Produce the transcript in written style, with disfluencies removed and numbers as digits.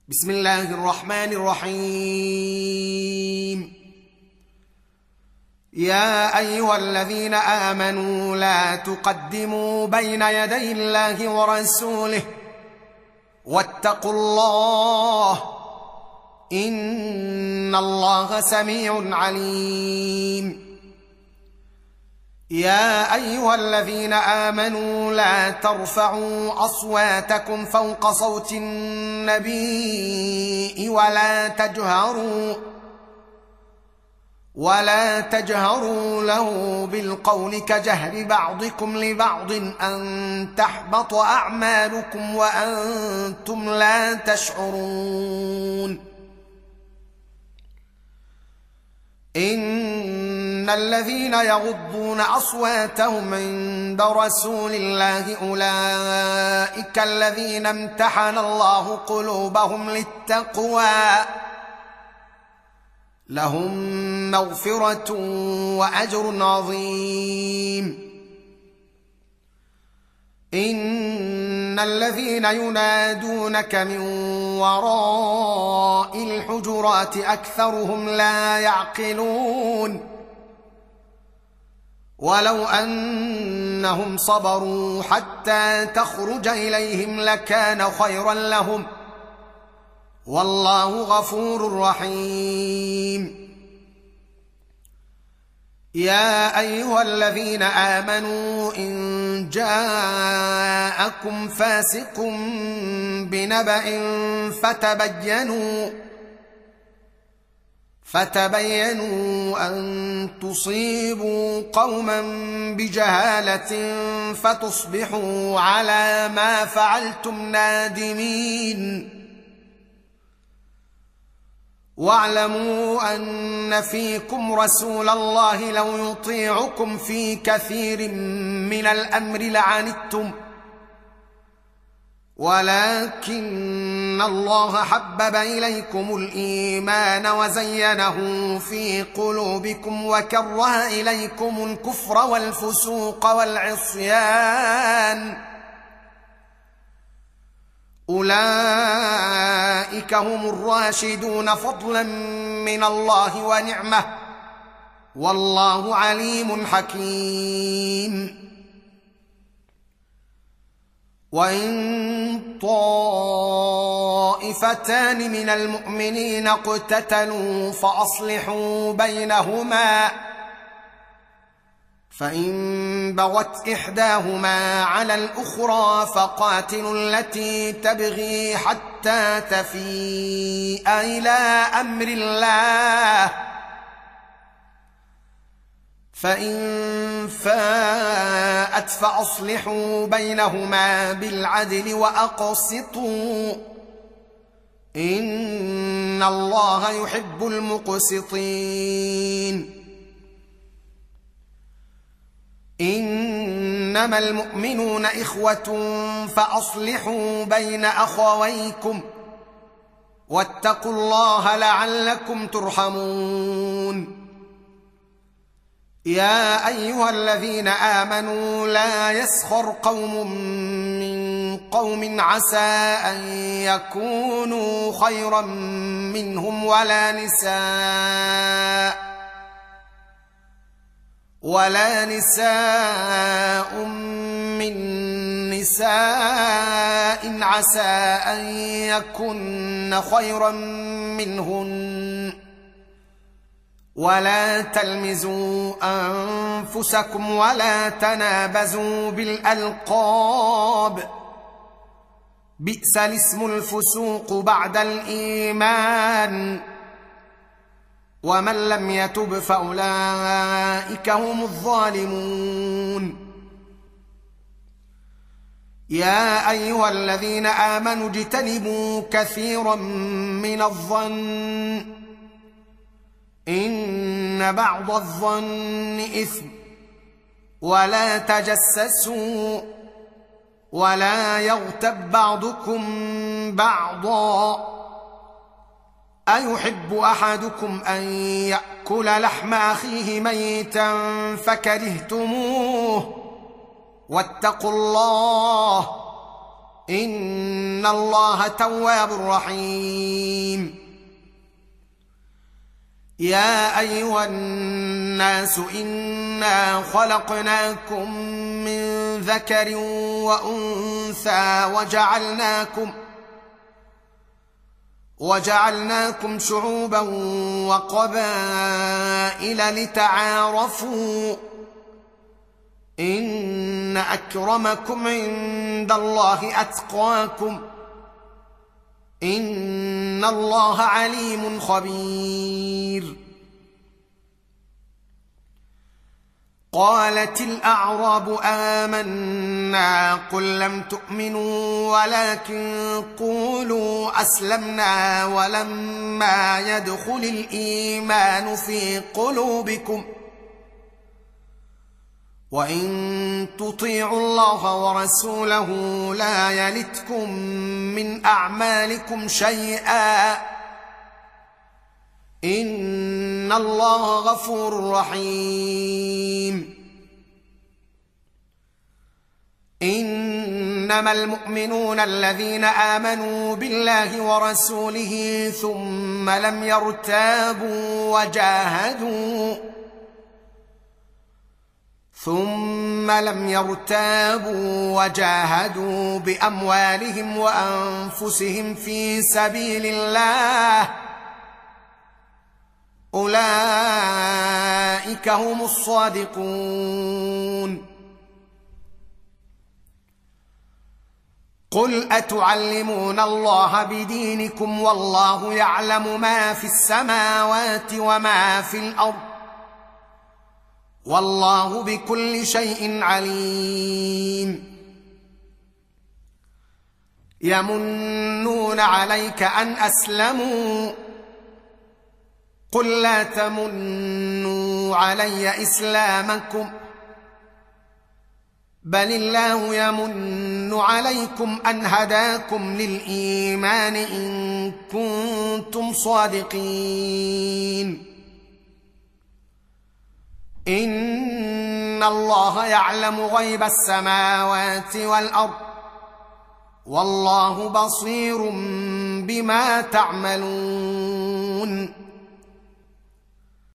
بسم الله الرحمن الرحيم. يا أيها الذين آمنوا لا تقدموا بين يدي الله ورسوله واتقوا الله إن الله سميع عليم. يا أيها الذين آمنوا لا ترفعوا أصواتكم فوق صوت النبي ولا تجهروا له بالقول كجهر بعضكم لبعض أن تحبط أعمالكم وأنتم لا تشعرون. إن الذين يغضون أصواتهم عند رسول الله أولئك الذين امتحن الله قلوبهم للتقوى لهم مغفرة وأجر عظيم. إن الذين ينادونك من وراء الحجرات أكثرهم لا يعقلون. ولو أنهم صبروا حتى تخرج إليهم لكان خيرا لهم والله غفور رحيم. يا أيها الذين آمنوا إن جاءكم فاسق بنبأ فتبينوا أن تصيبوا قوما بجهالة فتصبحوا على ما فعلتم نادمين. واعلموا أن فيكم رسول الله لو يطيعكم في كثير من الأمر لعنتم ولكن الله حبب إليكم الإيمان وزينه في قلوبكم وكره إليكم الكفر والفسوق والعصيان أولئك هم الراشدون فضلا من الله ونعمة والله عليم حكيم. وإن طائفتان من المؤمنين اقتتلوا فأصلحوا بينهما فإن بغت إحداهما على الأخرى فقاتلوا التي تبغي حتى تفيء إلى أمر الله فإن فاءت فأصلحوا بينهما بالعدل وأقسطوا إن الله يحب المقسطين. إنما المؤمنون إخوة فأصلحوا بين أخويكم واتقوا الله لعلكم ترحمون. يا أيها الذين آمنوا لا يسخر قوم من قوم عسى أن يكونوا خيرا منهم ولا نساء من نساء عسى أن يكن خيرا منهن ولا تلمزوا أنفسكم ولا تنابزوا بالألقاب بئس الاسم الفسوق بعد الإيمان ومن لم يتب فأولئك هم الظالمون. يا أيها الذين آمنوا اجتنبوا كثيرا من الظن إن بعض الظن إثم ولا تجسسوا ولا يغتب بعضكم بعضا أيحب أحدكم أن يأكل لحم أخيه ميتا فكرهتموه واتقوا الله إن الله تواب رحيم. يا أيها الناس إنا خلقناكم من ذكر وأنثى وجعلناكم شعوبا وقبائل لتعارفوا إن أكرمكم عند الله أتقاكم إن الله عليم خبير. قالت الأعراب آمنا قل لم تؤمنوا ولكن قولوا أسلمنا ولما يدخل الإيمان في قلوبكم وإن تطيعوا الله ورسوله لا يلتكم من أعمالكم شيئا إن الله غفور رحيم. إنما المؤمنون الذين آمنوا بالله ورسوله ثم لم يرتابوا وجاهدوا بأموالهم وأنفسهم في سبيل الله أولئك هم الصادقون. قل أتعلمون الله بدينكم والله يعلم ما في السماوات وما في الأرض والله بكل شيء عليم. يمنون عليك أن أسلموا قل لا تمنوا علي إسلامكم بل الله يمن عليكم أن هداكم للإيمان إن كنتم صادقين. إن الله يعلم غيب السماوات والأرض والله بصير بما تعملون.